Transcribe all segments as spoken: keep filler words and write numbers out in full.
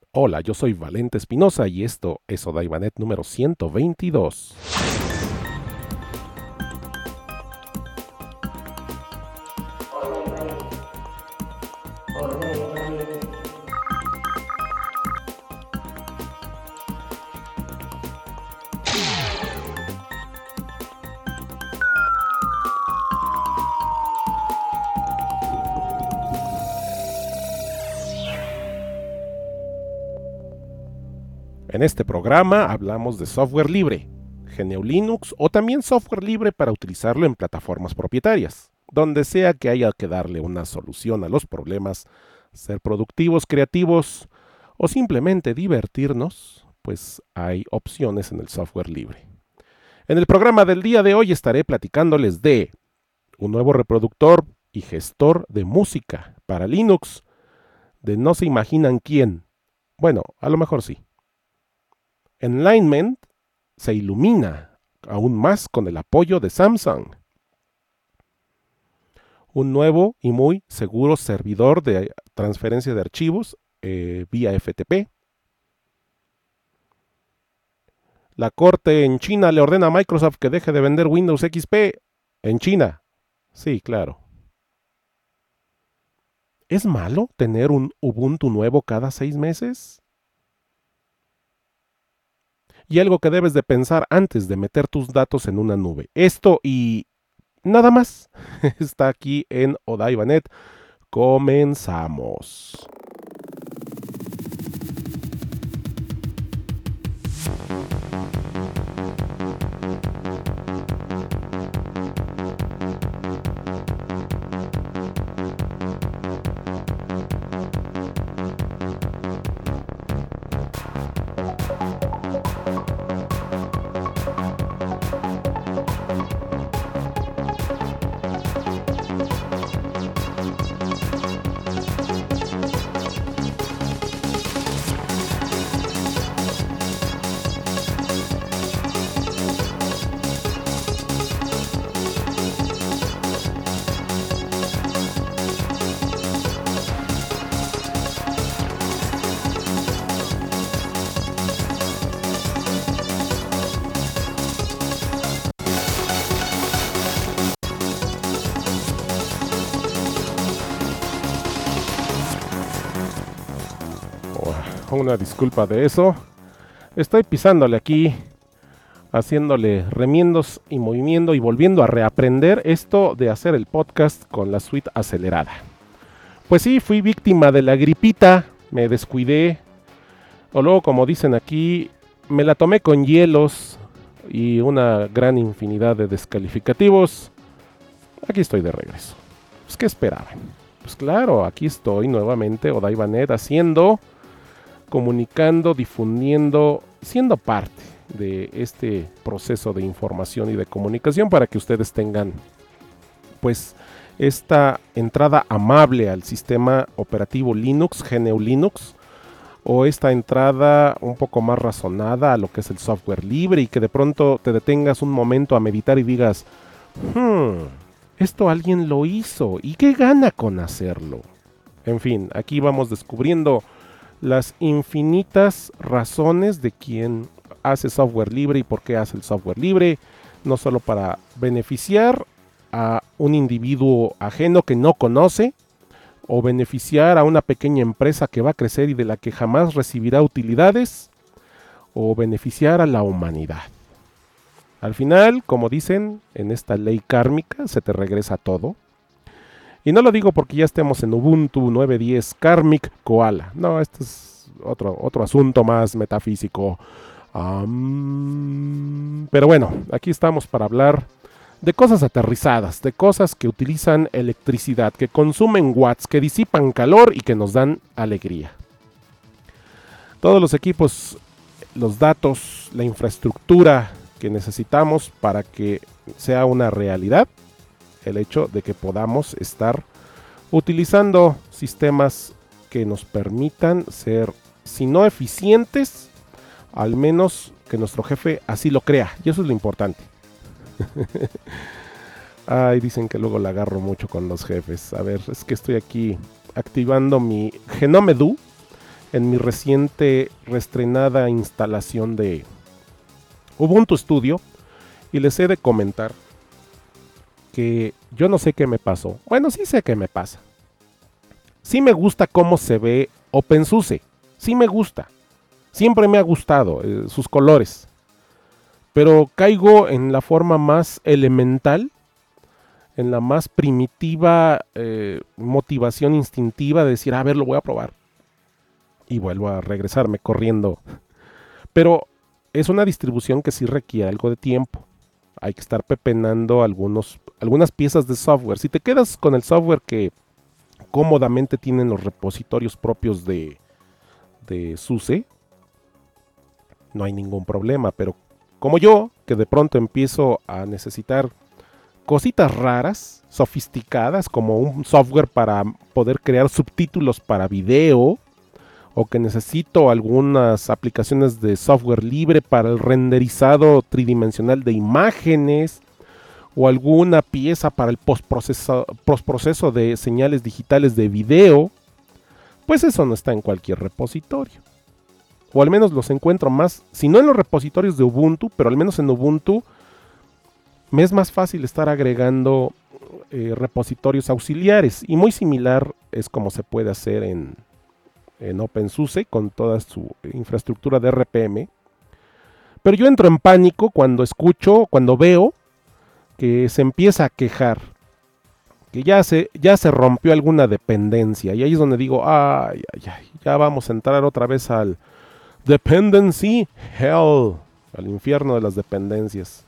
Hola, yo soy Valente Espinosa y esto es Odaibanet número ciento veintidós. En este programa hablamos de software libre, G N U Linux o también software libre para utilizarlo en plataformas propietarias. Donde sea que haya que darle una solución a los problemas, ser productivos, creativos o simplemente divertirnos, pues hay opciones en el software libre. En el programa del día de hoy estaré platicándoles de un nuevo reproductor y gestor de música para Linux, de no se imaginan quién. Bueno, a lo mejor sí. Enlightenment se ilumina aún más con el apoyo de Samsung. Un nuevo y muy seguro servidor de transferencia de archivos eh, vía F T P. La corte en China le ordena a Microsoft que deje de vender Windows X P en China. Sí, claro. ¿Es malo tener un Ubuntu nuevo cada seis meses? Y algo que debes de pensar antes de meter tus datos en una nube. Esto y nada más está aquí en Odaibanet. Comenzamos. Una disculpa de eso. Estoy pisándole aquí, haciéndole remiendos y movimiento y volviendo a reaprender esto de hacer el podcast con la suite acelerada. Pues sí, fui víctima de la gripita, me descuidé, o luego como dicen aquí, me la tomé con hielos y una gran infinidad de descalificativos. Aquí estoy de regreso. Pues ¿qué esperaban? Pues claro, aquí estoy nuevamente, Odaibanet, haciendo... comunicando, difundiendo, siendo parte de este proceso de información y de comunicación para que ustedes tengan pues esta entrada amable al sistema operativo Linux, G N U Linux, o esta entrada un poco más razonada a lo que es el software libre y que de pronto te detengas un momento a meditar y digas, hmm, esto alguien lo hizo y qué gana con hacerlo. En fin, aquí vamos descubriendo las infinitas razones de quién hace software libre y por qué hace el software libre, no solo para beneficiar a un individuo ajeno que no conoce, o beneficiar a una pequeña empresa que va a crecer y de la que jamás recibirá utilidades, o beneficiar a la humanidad. Al final, como dicen en esta ley kármica, se te regresa todo. Y no lo digo porque ya estemos en Ubuntu nueve diez Karmic Koala. No, este es otro, otro asunto más metafísico. Um, pero bueno, aquí estamos para hablar de cosas aterrizadas, de cosas que utilizan electricidad, que consumen watts, que disipan calor y que nos dan alegría. Todos los equipos, los datos, la infraestructura que necesitamos para que sea una realidad, el hecho de que podamos estar utilizando sistemas que nos permitan ser, si no eficientes, al menos que nuestro jefe así lo crea, y eso es lo importante. Ay, dicen que luego la agarro mucho con los jefes. A ver, es que estoy aquí activando mi Genomedu, en mi reciente reestrenada instalación de Ubuntu Studio y les he de comentar que yo no sé qué me pasó. Bueno, sí sé qué me pasa. Sí me gusta cómo se ve OpenSUSE. Sí me gusta. Siempre me ha gustado eh, sus colores. Pero caigo en la forma más elemental, en la más primitiva eh, motivación instintiva de decir, a ver, lo voy a probar. Y vuelvo a regresarme corriendo. Pero es una distribución que sí requiere algo de tiempo. Hay que estar pepenando algunos, algunas piezas de software. Si te quedas con el software que cómodamente tienen los repositorios propios de, de SUSE, no hay ningún problema. Pero como yo, que de pronto empiezo a necesitar cositas raras, sofisticadas, como un software para poder crear subtítulos para video, o que necesito algunas aplicaciones de software libre para el renderizado tridimensional de imágenes, o alguna pieza para el postproceso, postproceso de señales digitales de video, pues eso no está en cualquier repositorio. O al menos los encuentro más, si no en los repositorios de Ubuntu, pero al menos en Ubuntu me es más fácil estar agregando eh, repositorios auxiliares. Y muy similar es como se puede hacer en, en OpenSUSE con toda su infraestructura de R P M. Pero yo entro en pánico cuando escucho, cuando veo que se empieza a quejar, que ya se, ya se rompió alguna dependencia. Y ahí es donde digo, ay, ay, ay, ya vamos a entrar otra vez al dependency hell, al infierno de las dependencias.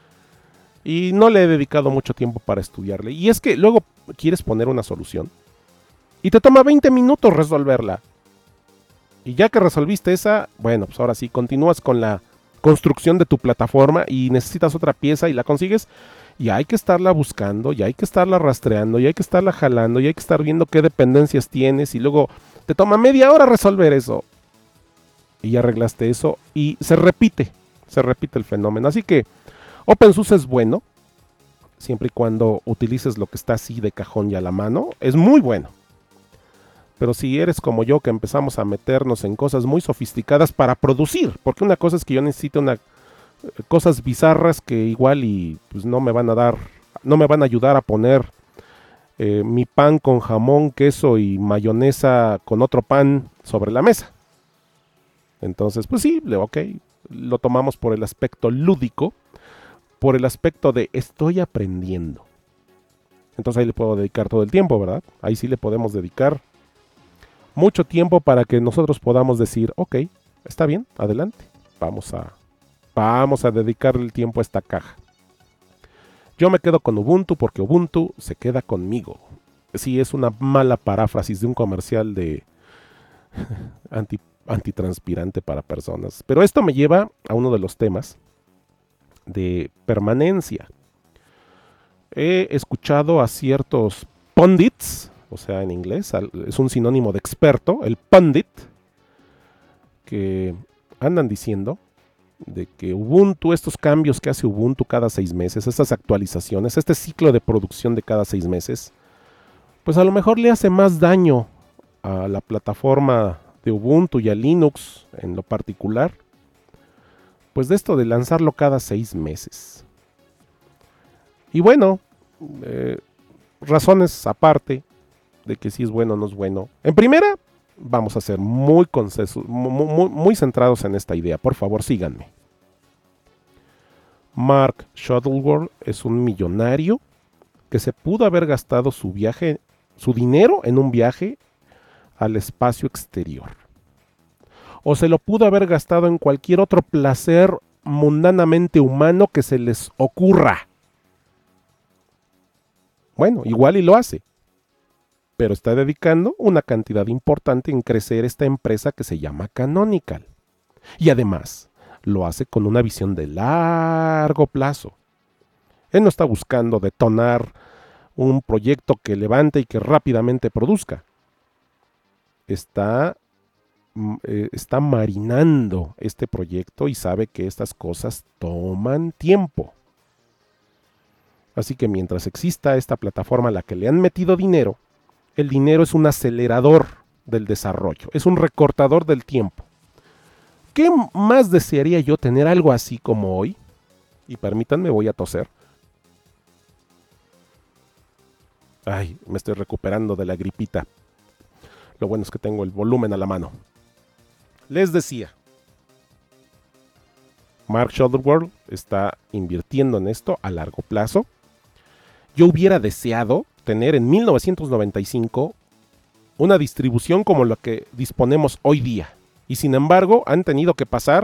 Y no le he dedicado mucho tiempo para estudiarle. Y es que luego quieres poner una solución y te toma veinte minutos resolverla. Y ya que resolviste esa, bueno, pues ahora sí, continúas con la construcción de tu plataforma y necesitas otra pieza y la consigues. Y hay que estarla buscando, y hay que estarla rastreando, y hay que estarla jalando, y hay que estar viendo qué dependencias tienes. Y luego te toma media hora resolver eso. Y ya arreglaste eso y se repite, se repite el fenómeno. Así que OpenSUSE es bueno, siempre y cuando utilices lo que está así de cajón y a la mano, es muy bueno. Pero si eres como yo, que empezamos a meternos en cosas muy sofisticadas para producir, porque una cosa es que yo necesito una, cosas bizarras que igual y pues no me van a dar, no me van a ayudar a poner eh, mi pan con jamón, queso y mayonesa con otro pan sobre la mesa. Entonces, pues sí, ok, lo tomamos por el aspecto lúdico, por el aspecto de estoy aprendiendo. Entonces ahí le puedo dedicar todo el tiempo, ¿verdad? Ahí sí le podemos dedicar mucho tiempo para que nosotros podamos decir, ok, está bien, adelante, vamos a, vamos a dedicarle el tiempo a esta caja. Yo me quedo con Ubuntu porque Ubuntu se queda conmigo. Sí, es una mala paráfrasis de un comercial de anti, antitranspirante para personas. Pero esto me lleva a uno de los temas de permanencia. He escuchado a ciertos pundits, o sea, en inglés, es un sinónimo de experto, el pundit, que andan diciendo de que Ubuntu, estos cambios que hace Ubuntu cada seis meses, estas actualizaciones, este ciclo de producción de cada seis meses, pues a lo mejor le hace más daño a la plataforma de Ubuntu y a Linux en lo particular, pues de esto de lanzarlo cada seis meses. Y bueno, eh, razones aparte de que si es bueno o no es bueno. En primera, vamos a ser muy, conceso, muy, muy, muy centrados en esta idea. Por favor, síganme. Mark Shuttleworth es un millonario que se pudo haber gastado su viaje, su dinero en un viaje al espacio exterior. O se lo pudo haber gastado en cualquier otro placer mundanamente humano que se les ocurra. Bueno, igual y lo hace, pero está dedicando una cantidad importante en crecer esta empresa que se llama Canonical. Y además, lo hace con una visión de largo plazo. Él no está buscando detonar un proyecto que levante y que rápidamente produzca. Está, eh, está marinando este proyecto y sabe que estas cosas toman tiempo. Así que mientras exista esta plataforma a la que le han metido dinero, el dinero es un acelerador del desarrollo. Es un recortador del tiempo. ¿Qué más desearía yo tener algo así como hoy? Y permítanme, voy a toser. Ay, me estoy recuperando de la gripita. Lo bueno es que tengo el volumen a la mano. Les decía, Mark Shuttleworth está invirtiendo en esto a largo plazo. Yo hubiera deseado tener en mil novecientos noventa y cinco una distribución como la que disponemos hoy día. Y sin embargo, han tenido que pasar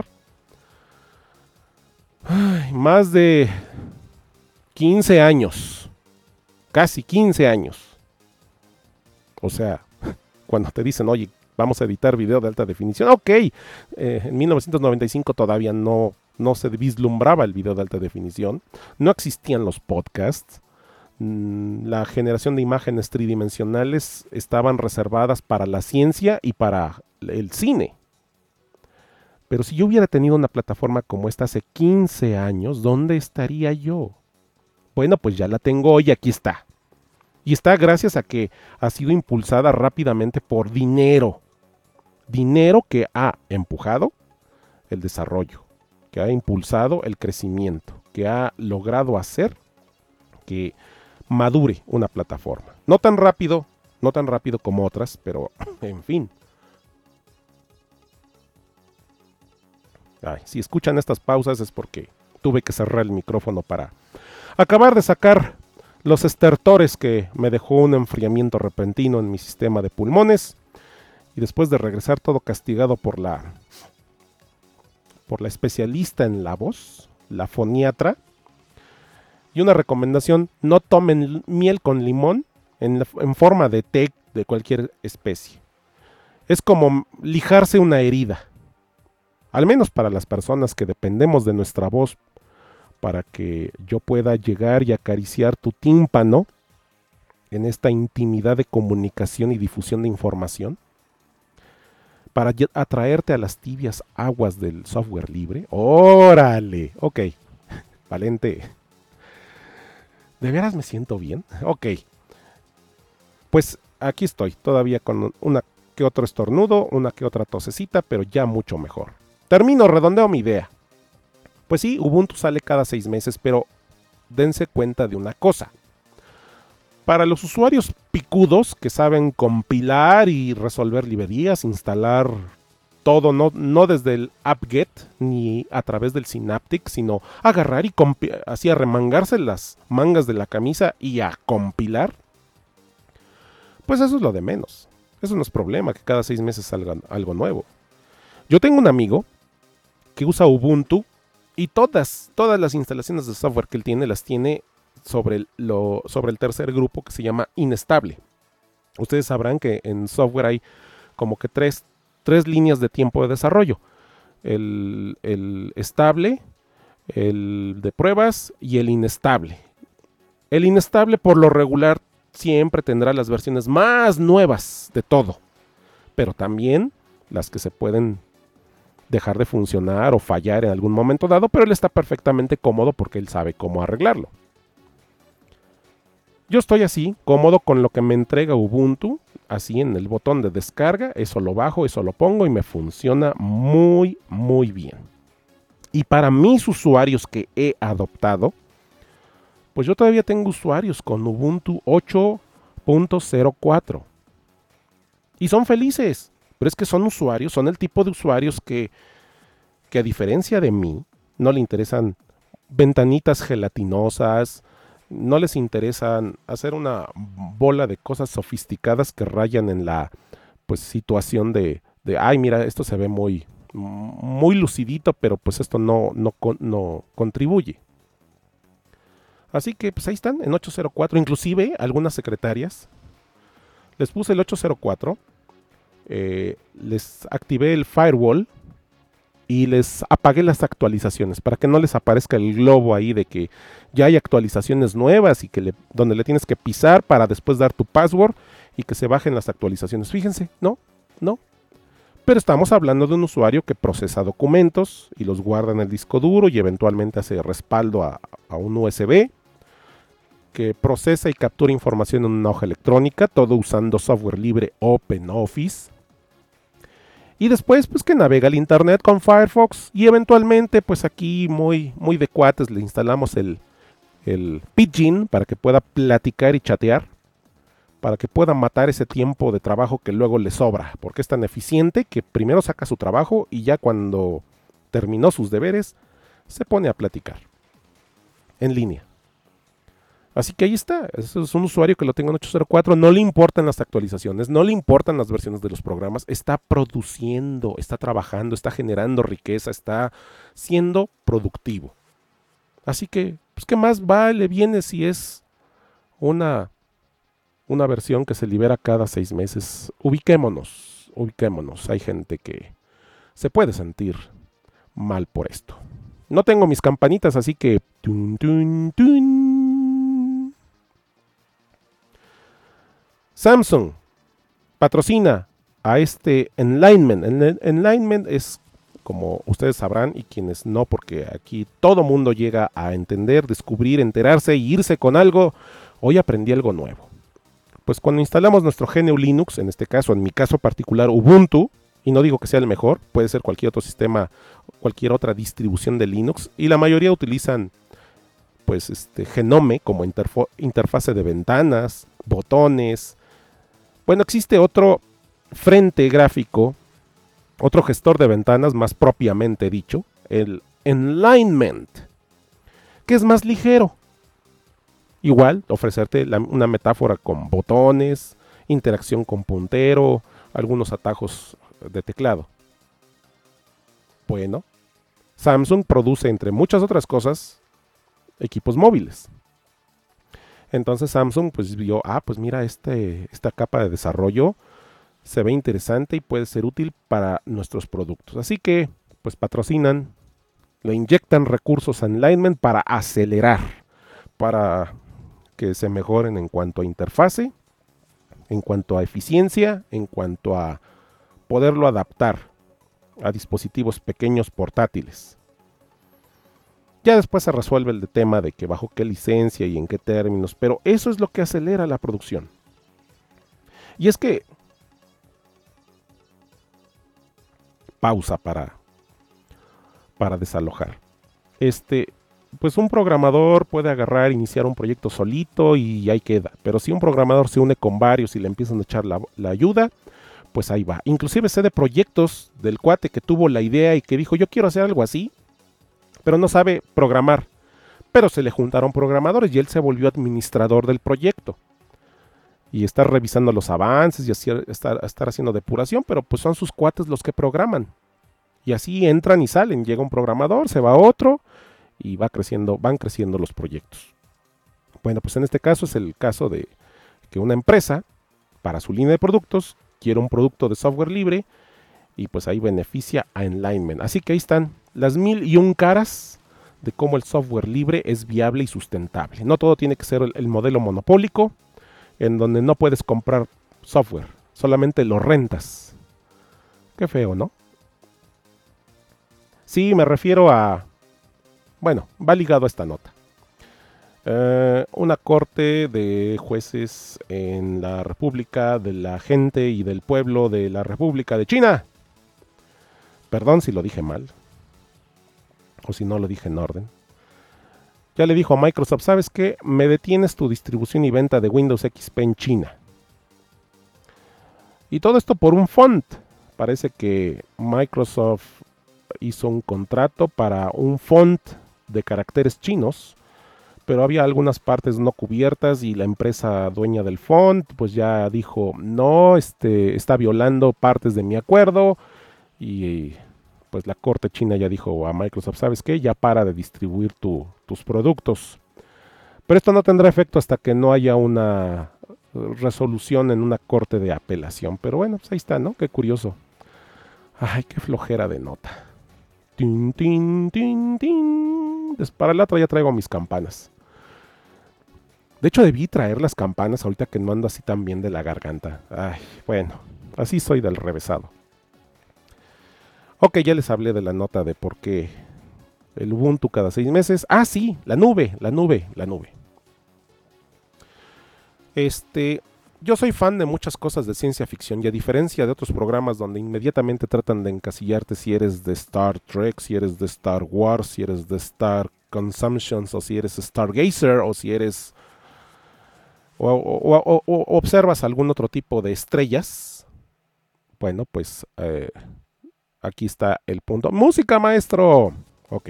ay, más de quince años. Casi quince años. O sea, cuando te dicen, oye, vamos a editar video de alta definición. Ok, eh, en mil novecientos noventa y cinco todavía no, no se vislumbraba el video de alta definición. No existían los podcasts. La generación de imágenes tridimensionales estaban reservadas para la ciencia y para el cine. Pero si yo hubiera tenido una plataforma como esta hace quince años, ¿dónde estaría yo? Bueno, pues ya la tengo hoy, aquí está. Y está gracias a que ha sido impulsada rápidamente por dinero. Dinero que ha empujado el desarrollo, que ha impulsado el crecimiento, que ha logrado hacer que madure una plataforma. No tan rápido, no tan rápido como otras, pero en fin. Ay, si escuchan estas pausas es porque tuve que cerrar el micrófono para acabar de sacar los estertores que me dejó un enfriamiento repentino en mi sistema de pulmones. Y después de regresar todo castigado por la, por la especialista en la voz, la foniatra. Y una recomendación, no tomen miel con limón en, en forma de té de cualquier especie. Es como lijarse una herida. Al menos para las personas que dependemos de nuestra voz para que yo pueda llegar y acariciar tu tímpano en esta intimidad de comunicación y difusión de información. Para atraerte a las tibias aguas del software libre. ¡Órale! Ok, Valente. ¿De veras me siento bien? Ok. Pues aquí estoy, todavía con una que otro estornudo, una que otra tosecita, pero ya mucho mejor. Termino, redondeo mi idea. Pues sí, Ubuntu sale cada seis meses, pero dense cuenta de una cosa. Para los usuarios picudos que saben compilar y resolver librerías, instalar todo, no, no desde el apt-get ni a través del Synaptic, sino agarrar y así arremangarse las mangas de la camisa y a compilar, pues eso es lo de menos. Eso no es problema, que cada seis meses salga algo nuevo. Yo tengo un amigo que usa Ubuntu y todas, todas las instalaciones de software que él tiene las tiene sobre el, lo, sobre el tercer grupo que se llama inestable. Ustedes sabrán que en software hay como que tres, tres líneas de tiempo de desarrollo. El, el estable, el de pruebas y el inestable. El inestable por lo regular siempre tendrá las versiones más nuevas de todo, pero también las que se pueden dejar de funcionar o fallar en algún momento dado, pero él está perfectamente cómodo porque él sabe cómo arreglarlo. Yo estoy así, cómodo con lo que me entrega Ubuntu, así en el botón de descarga, eso lo bajo, eso lo pongo y me funciona muy, muy bien. Y para mis usuarios que he adoptado, pues yo todavía tengo usuarios con Ubuntu ocho punto cero cuatro. Y son felices, pero es que son usuarios, son el tipo de usuarios que, que a diferencia de mí, no le interesan ventanitas gelatinosas, no les interesan hacer una bola de cosas sofisticadas que rayan en la pues situación de, de ay mira, esto se ve muy, muy lucidito, pero pues esto no, no, no contribuye. Así que pues ahí están, en ocho cero cuatro, inclusive algunas secretarias, les puse el ocho cero cuatro, eh, les activé el firewall y les apagué las actualizaciones para que no les aparezca el globo ahí de que ya hay actualizaciones nuevas y que le, donde le tienes que pisar para después dar tu password y que se bajen las actualizaciones. Fíjense, no, no. Pero estamos hablando de un usuario que procesa documentos y los guarda en el disco duro y eventualmente hace respaldo a, a un U S B, que procesa y captura información en una hoja electrónica, todo usando software libre OpenOffice. Y después, pues que navega el internet con Firefox. Y eventualmente, pues aquí muy, muy de cuates le instalamos el, el Pidgin para que pueda platicar y chatear. Para que pueda matar ese tiempo de trabajo que luego le sobra. Porque es tan eficiente que primero saca su trabajo y ya cuando terminó sus deberes, se pone a platicar. En línea. Así que ahí está, es un usuario que lo tengo en ocho cero cuatro, no le importan las actualizaciones, no le importan las versiones de los programas, está produciendo, está trabajando, está generando riqueza, está siendo productivo. Así que, pues qué más vale, viene si es una, una versión que se libera cada seis meses. Ubiquémonos, ubiquémonos, hay gente que se puede sentir mal por esto. No tengo mis campanitas, así que... Tun, tun, tun. Samsung patrocina a este Enlightenment. El Enlightenment es, como ustedes sabrán, y quienes no, porque aquí todo mundo llega a entender, descubrir, enterarse y irse con algo. Hoy aprendí algo nuevo. Pues cuando instalamos nuestro G N U Linux, en este caso, en mi caso particular, Ubuntu, y no digo que sea el mejor, puede ser cualquier otro sistema, cualquier otra distribución de Linux, y la mayoría utilizan pues este Genome como interfase de ventanas, botones. Bueno, existe otro frente gráfico, otro gestor de ventanas más propiamente dicho, el Enlightenment, que es más ligero. Igual, ofrecerte la, una metáfora con botones, interacción con puntero, algunos atajos de teclado. Bueno, Samsung produce, entre muchas otras cosas, equipos móviles. Entonces Samsung pues vio, ah, pues mira, este, esta capa de desarrollo se ve interesante y puede ser útil para nuestros productos. Así que, pues patrocinan, le inyectan recursos a Enlightenment para acelerar, para que se mejoren en cuanto a interfase, en cuanto a eficiencia, en cuanto a poderlo adaptar a dispositivos pequeños portátiles. Ya después se resuelve el de tema de que bajo qué licencia y en qué términos, pero eso es lo que acelera la producción. Y es que... Pausa para, para desalojar. Este, pues un programador puede agarrar, iniciar un proyecto solito y ahí queda. Pero si un programador se une con varios y le empiezan a echar la, la ayuda, pues ahí va. Inclusive sé de proyectos del cuate que tuvo la idea y que dijo, yo quiero hacer algo así, pero no sabe programar. Pero se le juntaron programadores y él se volvió administrador del proyecto. Y está revisando los avances y así estar, estar haciendo depuración, pero pues son sus cuates los que programan. Y así entran y salen. Llega un programador, se va otro y va creciendo, van creciendo los proyectos. Bueno, pues en este caso es el caso de que una empresa, para su línea de productos, quiere un producto de software libre y pues ahí beneficia a Enlightenment. Así que ahí están las mil y un caras de cómo el software libre es viable y sustentable. No todo tiene que ser el, el modelo monopólico, en donde no puedes comprar software, solamente lo rentas. Qué feo, ¿no? Sí, me refiero a... Bueno, va ligado a esta nota. Uh, una corte de jueces en la República de la Gente y del Pueblo de la República de China. Perdón si lo dije mal. O si no lo dije en orden. Ya le dijo a Microsoft, ¿sabes qué? Me detienes tu distribución y venta de Windows X P en China. Y todo esto por un font. Parece que Microsoft hizo un contrato para un font de caracteres chinos, pero había algunas partes no cubiertas y la empresa dueña del font pues ya dijo, no, este, está violando partes de mi acuerdo y... pues la corte china ya dijo a Microsoft, ¿sabes qué? Ya para de distribuir tu, tus productos. Pero esto no tendrá efecto hasta que no haya una resolución en una corte de apelación. Pero bueno, pues ahí está, ¿no? Qué curioso. Ay, qué flojera de nota. Tin, tin, tin, tin. Para la otra ya traigo mis campanas. De hecho, debí traer las campanas ahorita que no ando así tan bien de la garganta. Ay, bueno, así soy del revesado. Ok, ya les hablé de la nota de por qué el Ubuntu cada seis meses. Ah, sí, la nube, la nube, la nube. Este, yo soy fan de muchas cosas de ciencia ficción y a diferencia de otros programas donde inmediatamente tratan de encasillarte si eres de Star Trek, si eres de Star Wars, si eres de Star Consumptions o si eres Stargazer o si eres o, o, o, o observas algún otro tipo de estrellas, bueno, pues eh, aquí está el punto. ¡Música, maestro! Ok.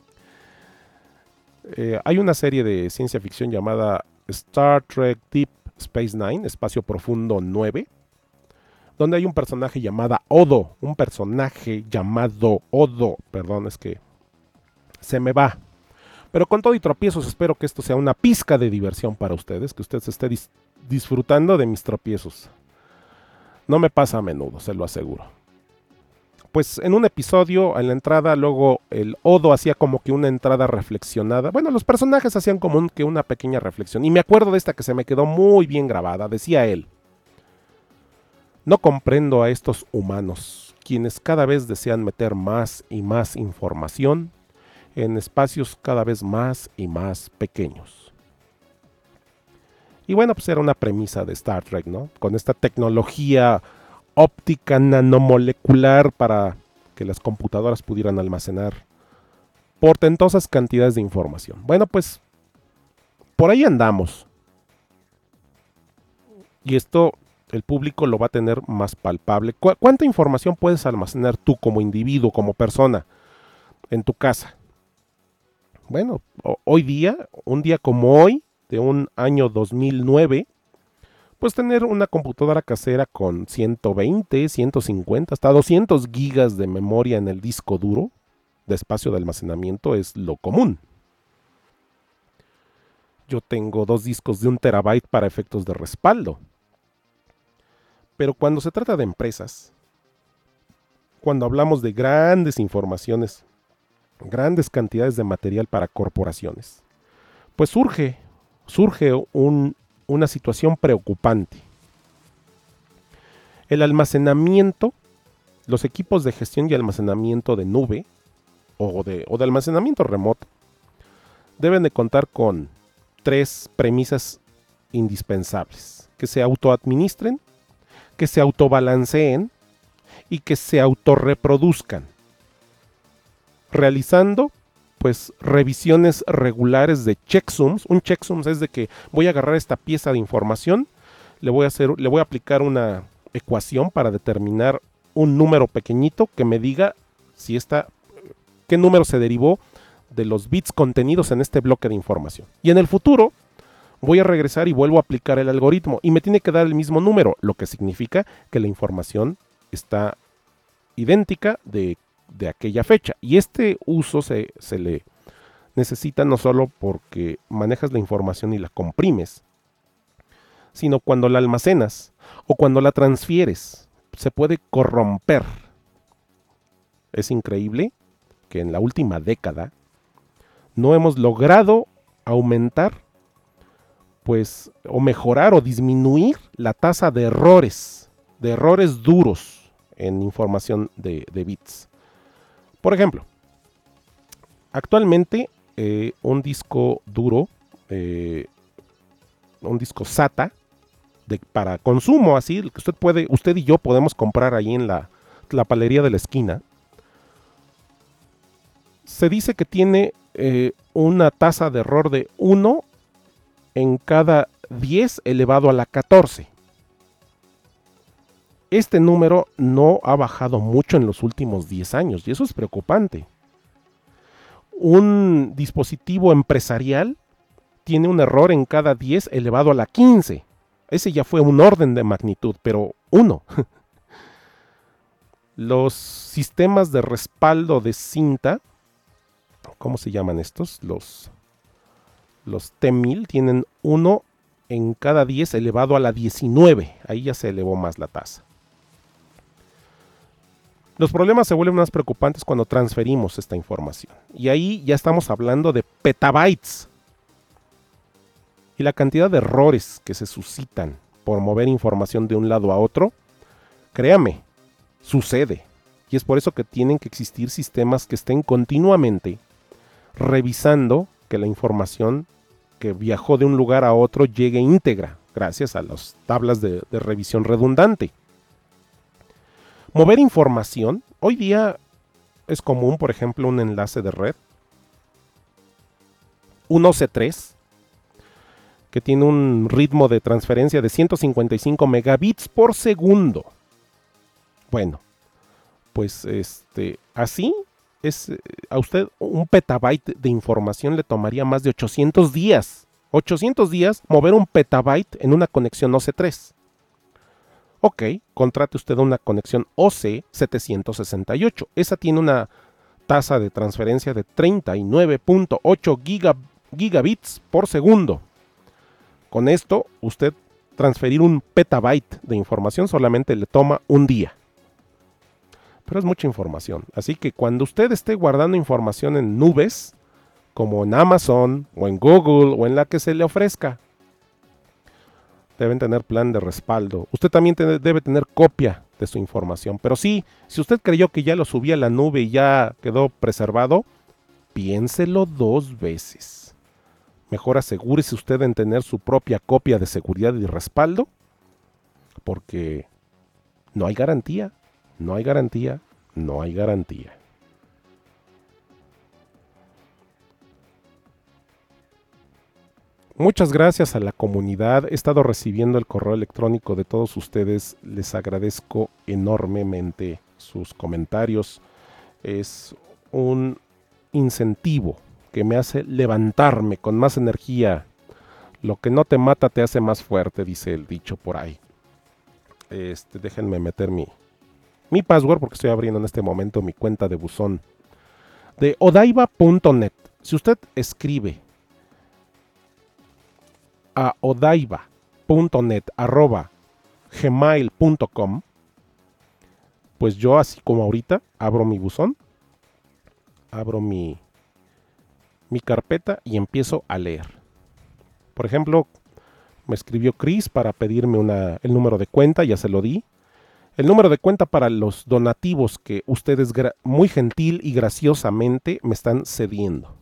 Eh, hay una serie de ciencia ficción llamada Star Trek Deep Space Nine, Espacio Profundo nueve, donde hay un personaje llamado Odo, un personaje llamado Odo, perdón, es que se me va. Pero con todo y tropiezos espero que esto sea una pizca de diversión para ustedes, que usted se esté dis- disfrutando de mis tropiezos. No me pasa a menudo, se lo aseguro. Pues en un episodio, en la entrada, luego el Odo hacía como que una entrada reflexionada. Bueno, los personajes hacían como un, que una pequeña reflexión. Y me acuerdo de esta que se me quedó muy bien grabada. Decía él: no comprendo a estos humanos, quienes cada vez desean meter más y más información en espacios cada vez más y más pequeños. Y bueno, pues era una premisa de Star Trek, ¿no? Con esta tecnología óptica nanomolecular para que las computadoras pudieran almacenar portentosas cantidades de información. Bueno, pues por ahí andamos. Y esto el público lo va a tener más palpable. ¿Cu- ¿Cuánta información puedes almacenar tú como individuo, como persona, en tu casa? Bueno, hoy día, un día como hoy, de un año dos mil nueve, pues tener una computadora casera con ciento veinte, ciento cincuenta, hasta doscientos gigas de memoria en el disco duro de espacio de almacenamiento es lo común. Yo tengo dos discos de un terabyte para efectos de respaldo. Pero cuando se trata de empresas, cuando hablamos de grandes informaciones, grandes cantidades de material para corporaciones, pues surge, surge un, una situación preocupante. El almacenamiento, los equipos de gestión y almacenamiento de nube o de, o de almacenamiento remoto deben de contar con tres premisas indispensables: que se autoadministren, que se autobalanceen y que se autorreproduzcan, realizando pues revisiones regulares de checksums. Un checksums es de que voy a agarrar esta pieza de información, le voy a hacer, le voy a aplicar una ecuación para determinar un número pequeñito que me diga si esta, qué número se derivó de los bits contenidos en este bloque de información. Y en el futuro voy a regresar y vuelvo a aplicar el algoritmo y me tiene que dar el mismo número, lo que significa que la información está idéntica de, de aquella fecha. Y este uso se, se le necesita no solo porque manejas la información y la comprimes, sino cuando la almacenas o cuando la transfieres, se puede corromper. Es increíble que en la última década no hemos logrado aumentar, pues, o mejorar o disminuir la tasa de errores, de errores duros en información de, de bits. Por ejemplo, actualmente eh, un disco duro, eh, un disco SATA de, para consumo, así que usted puede, usted y yo podemos comprar ahí en la, la palería de la esquina, se dice que tiene eh, una tasa de error de uno en cada diez elevado a la catorce. Este número no ha bajado mucho en los últimos diez años y eso es preocupante. Un dispositivo empresarial tiene un error en cada diez elevado a la quince. Ese ya fue un orden de magnitud, pero uno. Los sistemas de respaldo de cinta, ¿cómo se llaman estos? Los, los T mil tienen uno en cada diez elevado a la diecinueve. Ahí ya se elevó más la tasa. Los problemas se vuelven más preocupantes cuando transferimos esta información. Y ahí ya estamos hablando de petabytes. Y la cantidad de errores que se suscitan por mover información de un lado a otro, créame, sucede. Y es por eso que tienen que existir sistemas que estén continuamente revisando que la información que viajó de un lugar a otro llegue íntegra, gracias a las tablas de, de revisión redundante. Mover información. Hoy día es común, por ejemplo, un enlace de red, un O C tres, que tiene un ritmo de transferencia de ciento cincuenta y cinco megabits por segundo. Bueno, pues este, así es, a usted un petabyte de información le tomaría más de ochocientos días. ochocientos días mover un petabyte en una conexión O C tres. Ok, contrate usted una conexión O C setecientos sesenta y ocho. Esa tiene una tasa de transferencia de treinta y nueve punto ocho gigabits por segundo. Con esto, usted transferir un petabyte de información solamente le toma un día. Pero es mucha información. Así que cuando usted esté guardando información en nubes, como en Amazon, o en Google, o en la que se le ofrezca, deben tener plan de respaldo. Usted también te- debe tener copia de su información. Pero sí, si usted creyó que ya lo subía a la nube y ya quedó preservado, piénselo dos veces. Mejor asegúrese usted en tener su propia copia de seguridad y respaldo, porque no hay garantía, no hay garantía, no hay garantía. Muchas gracias a la comunidad. He estado recibiendo el correo electrónico de todos ustedes. Les agradezco enormemente sus comentarios. Es un incentivo que me hace levantarme con más energía. Lo que no te mata te hace más fuerte, dice el dicho por ahí. Este, déjenme meter mi, mi password porque estoy abriendo en este momento mi cuenta de buzón de odaiba punto net. Si usted escribe a odaiba punto net arroba gmail punto com, pues yo así como ahorita abro mi buzón, abro mi mi carpeta y empiezo a leer. Por ejemplo, me escribió Chris para pedirme una, el número de cuenta, ya se lo di. El número de cuenta para los donativos que ustedes muy gentil y graciosamente me están cediendo.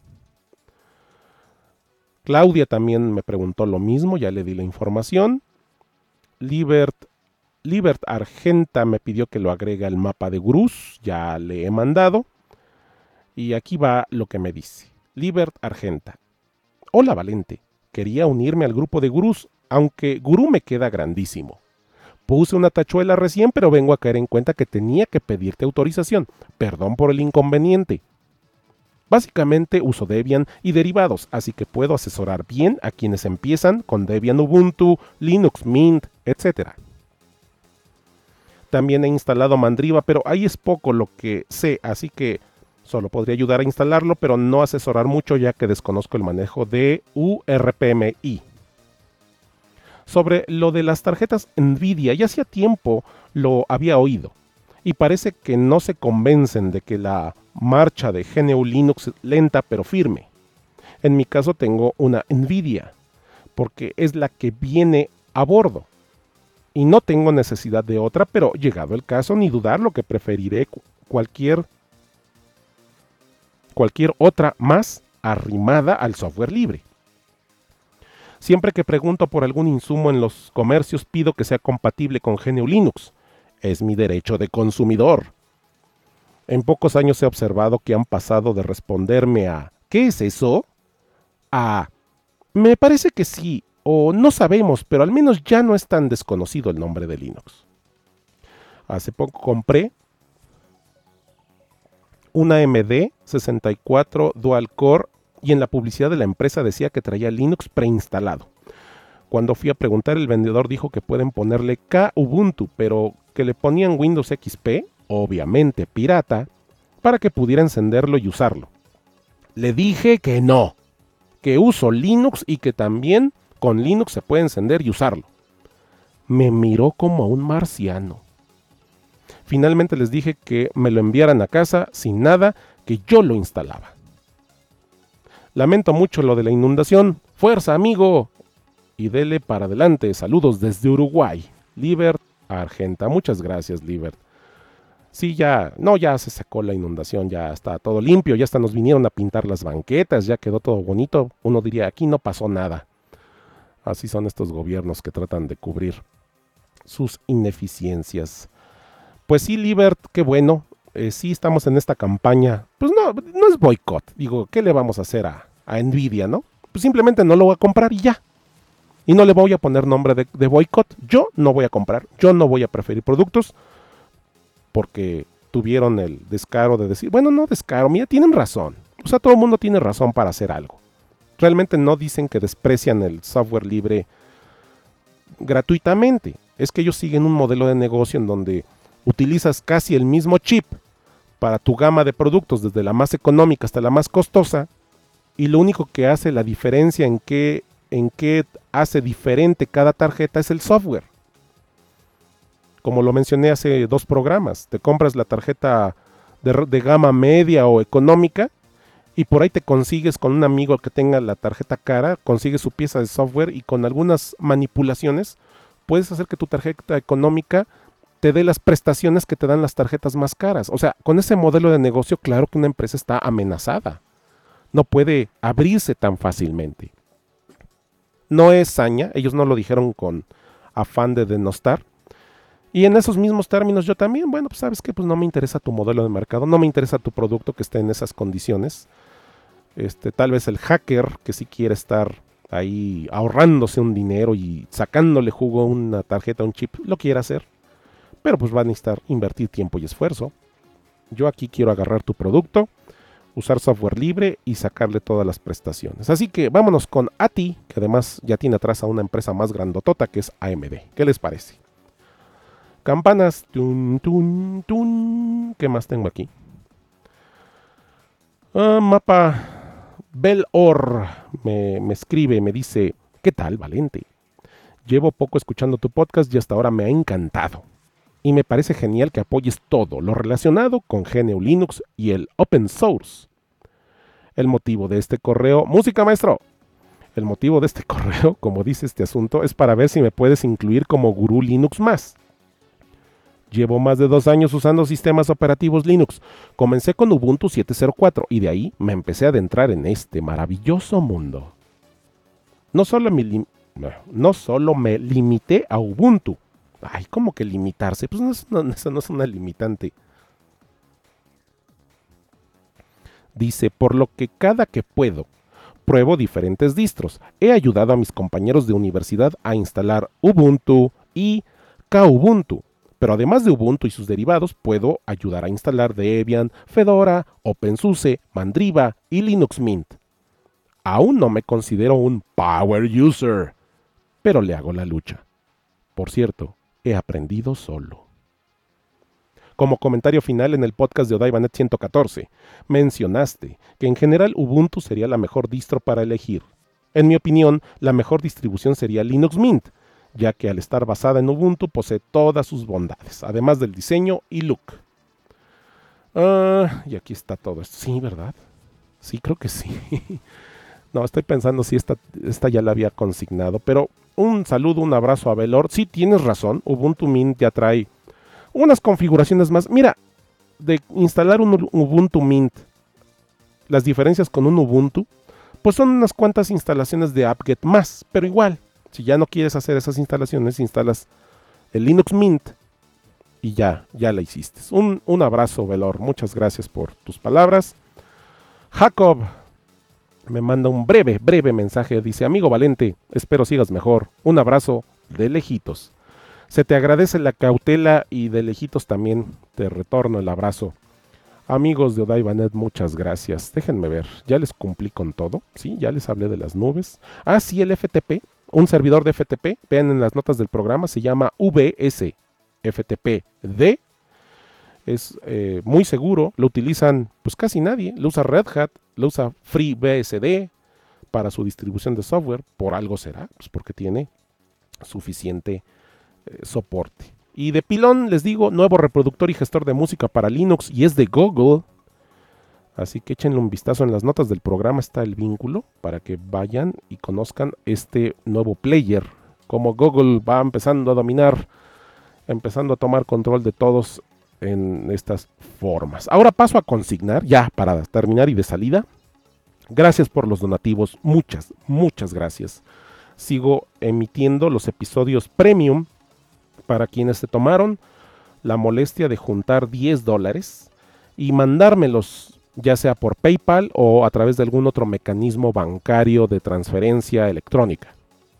Claudia también me preguntó lo mismo, ya le di la información. Libert, Libert Argenta me pidió que lo agregue al mapa de gurús, ya le he mandado. Y aquí va lo que me dice. Libert Argenta. Hola Valente, quería unirme al grupo de gurús, aunque gurú me queda grandísimo. Puse una tachuela recién, pero vengo a caer en cuenta que tenía que pedirte autorización. Perdón por el inconveniente. Básicamente uso Debian y derivados, así que puedo asesorar bien a quienes empiezan con Debian Ubuntu, Linux Mint, etcétera. También he instalado Mandriva, pero ahí es poco lo que sé, así que solo podría ayudar a instalarlo, pero no asesorar mucho ya que desconozco el manejo de U R P M I. Sobre lo de las tarjetas Nvidia, ya hacía tiempo lo había oído, y parece que no se convencen de que la marcha de G N U Linux es lenta pero firme. En mi caso tengo una Nvidia, porque es la que viene a bordo, y no tengo necesidad de otra, pero llegado el caso, ni dudarlo que preferiré cualquier cualquier otra más arrimada al software libre. Siempre que pregunto por algún insumo en los comercios pido que sea compatible con G N U Linux. Es mi derecho de consumidor. En pocos años he observado que han pasado de responderme a ¿qué es eso? A me parece que sí, o no sabemos, pero al menos ya no es tan desconocido el nombre de Linux. Hace poco compré una A M D sesenta y cuatro Dual Core y en la publicidad de la empresa decía que traía Linux preinstalado. Cuando fui a preguntar, el vendedor dijo que pueden ponerle Kubuntu, pero que le ponían Windows X P, obviamente pirata, para que pudiera encenderlo y usarlo. Le dije que no, que uso Linux y que también con Linux se puede encender y usarlo. Me miró como a un marciano. Finalmente les dije que me lo enviaran a casa sin nada, que yo lo instalaba. Lamento mucho lo de la inundación. ¡Fuerza, amigo! Y dele para adelante. Saludos desde Uruguay. Libert Argenta. Muchas gracias, Libert. Sí, ya, no, ya se sacó la inundación, ya está todo limpio, ya hasta nos vinieron a pintar las banquetas, ya quedó todo bonito. Uno diría, aquí no pasó nada. así son estos gobiernos que tratan de cubrir sus ineficiencias. Pues sí, Libert, qué bueno. Eh, sí estamos en esta campaña. Pues no, no es boicot. Digo, ¿qué le vamos a hacer a, a Nvidia, no? Pues simplemente no lo voy a comprar y ya. Y no le voy a poner nombre de, de boicot. Yo no voy a comprar. Yo no voy a preferir productos. Porque tuvieron el descaro de decir, bueno, no descaro, mira, tienen razón. O sea, todo el mundo tiene razón para hacer algo. Realmente no dicen que desprecian el software libre gratuitamente. Es que ellos siguen un modelo de negocio en donde utilizas casi el mismo chip para tu gama de productos, desde la más económica hasta la más costosa, y lo único que hace la diferencia en qué, en qué hace diferente cada tarjeta es el software. Como lo mencioné hace dos programas, te compras la tarjeta de, de gama media o económica y por ahí te consigues con un amigo que tenga la tarjeta cara, consigues su pieza de software y con algunas manipulaciones puedes hacer que tu tarjeta económica te dé las prestaciones que te dan las tarjetas más caras. O sea, con ese modelo de negocio, claro que una empresa está amenazada. No puede abrirse tan fácilmente. No es saña, ellos no lo dijeron con afán de denostar. Y en esos mismos términos yo también, bueno, pues sabes que pues no me interesa tu modelo de mercado, no me interesa tu producto que esté en esas condiciones. Este, tal vez el hacker que sí quiere estar ahí ahorrándose un dinero y sacándole jugo a una tarjeta, un chip, lo quiere hacer. Pero pues va a necesitar invertir tiempo y esfuerzo. Yo aquí quiero agarrar tu producto, usar software libre y sacarle todas las prestaciones. Así que vámonos con A T I, que además ya tiene atrás a una empresa más grandotota que es A M D. ¿Qué les parece? Campanas, tun, tun, tun. ¿Qué más tengo aquí? Ah, mapa Belor me, me escribe, me dice, ¿qué tal, Valente? Llevo poco escuchando tu podcast y hasta ahora me ha encantado. Y me parece genial que apoyes todo lo relacionado con G N U Linux y el Open Source. El motivo de este correo, música maestro. El motivo de este correo, como dice este asunto, es para ver si me puedes incluir como gurú Linux más. Llevo más de dos años usando sistemas operativos Linux. Comencé con Ubuntu siete punto cero cuatro y de ahí me empecé a adentrar en este maravilloso mundo. No solo me, lim- no solo me limité a Ubuntu. Ay, ¿cómo que limitarse? Pues no es, no, eso no es una limitante. Dice, por lo que cada que puedo, pruebo diferentes distros. He ayudado a mis compañeros de universidad a instalar Ubuntu y Kubuntu. Pero además de Ubuntu y sus derivados, puedo ayudar a instalar Debian, Fedora, OpenSUSE, Mandriva y Linux Mint. Aún no me considero un power user, pero le hago la lucha. Por cierto, he aprendido solo. Como comentario final en el podcast de Odaibanet ciento catorce, mencionaste que en general Ubuntu sería la mejor distro para elegir. En mi opinión, la mejor distribución sería Linux Mint, ya que al estar basada en Ubuntu posee todas sus bondades, además del diseño y look. Ah, y aquí está todo esto. Sí, ¿verdad? Sí, creo que sí. No, estoy pensando si esta, esta ya la había consignado, pero un saludo, un abrazo a Belor. Sí, tienes razón, Ubuntu Mint ya trae unas configuraciones más. Mira, de instalar un Ubuntu Mint, las diferencias con un Ubuntu, pues son unas cuantas instalaciones de apt-get más, pero igual. Si ya no quieres hacer esas instalaciones, instalas el Linux Mint y ya, ya la hiciste. Un, un abrazo, Belor. Muchas gracias por tus palabras. Jacob me manda un breve, breve mensaje. Dice, amigo Valente, espero sigas mejor. Un abrazo de lejitos. Se te agradece la cautela y de lejitos también te retorno el abrazo. Amigos de Odaibanet, muchas gracias. Déjenme ver, ya les cumplí con todo. Sí, ya les hablé de las nubes. Ah, sí, el F T P. Un servidor de F T P, vean en las notas del programa, se llama V S F T P D. Es eh, muy seguro, lo utilizan pues casi nadie. Lo usa Red Hat, lo usa FreeBSD para su distribución de software. Por algo será, pues porque tiene suficiente eh, soporte. Y de pilón les digo, nuevo reproductor y gestor de música para Linux y es de Google. Así que échenle un vistazo en las notas del programa, está el vínculo para que vayan y conozcan este nuevo player. Como Google va empezando a dominar, empezando a tomar control de todos en estas formas. Ahora paso a consignar, ya para terminar y de salida. Gracias por los donativos, muchas, muchas gracias. sigo emitiendo los episodios premium para quienes se tomaron la molestia de juntar diez dólares y mandármelos, ya sea por PayPal o a través de algún otro mecanismo bancario de transferencia electrónica.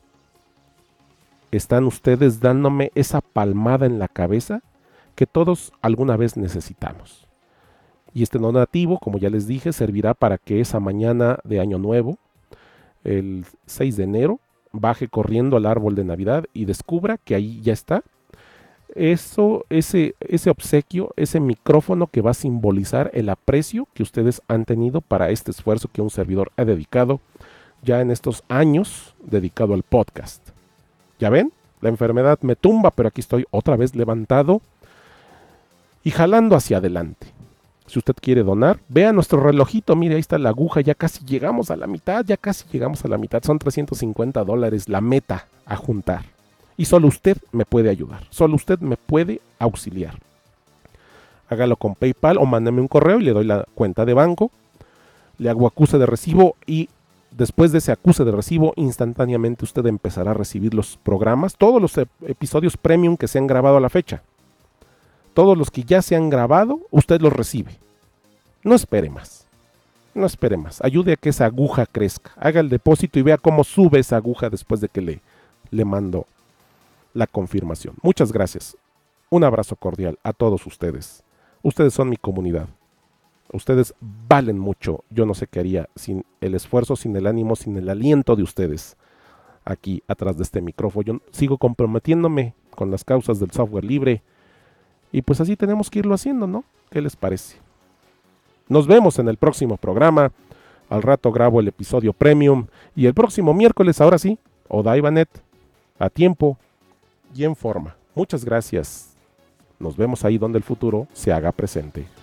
Están ustedes dándome esa palmada en la cabeza que todos alguna vez necesitamos. Y este donativo, como ya les dije, servirá para que esa mañana de Año Nuevo, el seis de enero, baje corriendo al árbol de Navidad y descubra que ahí ya está eso, ese, ese obsequio, ese micrófono que va a simbolizar el aprecio que ustedes han tenido para este esfuerzo que un servidor ha dedicado ya en estos años dedicado al podcast. ¿Ya ven? La enfermedad me tumba, pero aquí estoy otra vez levantado y jalando hacia adelante. Si usted quiere donar, vea nuestro relojito, mire, ahí está la aguja, ya casi llegamos a la mitad, ya casi llegamos a la mitad, son trescientos cincuenta dólares la meta a juntar. Y solo usted me puede ayudar, solo usted me puede auxiliar. Hágalo con PayPal o mándame un correo y le doy la cuenta de banco, le hago acuse de recibo y después de ese acuse de recibo, instantáneamente usted empezará a recibir los programas, todos los ep- episodios premium que se han grabado a la fecha. Todos los que ya se han grabado, usted los recibe. No espere más. No espere más. Ayude a que esa aguja crezca. Haga el depósito y vea cómo sube esa aguja después de que le, le mando la confirmación. Muchas gracias. Un abrazo cordial a todos ustedes. Ustedes son mi comunidad. Ustedes valen mucho. Yo no sé qué haría sin el esfuerzo, sin el ánimo, sin el aliento de ustedes aquí atrás de este micrófono. Yo sigo comprometiéndome con las causas del software libre. Y pues así tenemos que irlo haciendo, ¿no? ¿Qué les parece? Nos vemos en el próximo programa. Al rato grabo el episodio premium. Y el próximo miércoles, ahora sí, Odaibanet, a tiempo y en forma. Muchas gracias. Nos vemos ahí donde el futuro se haga presente.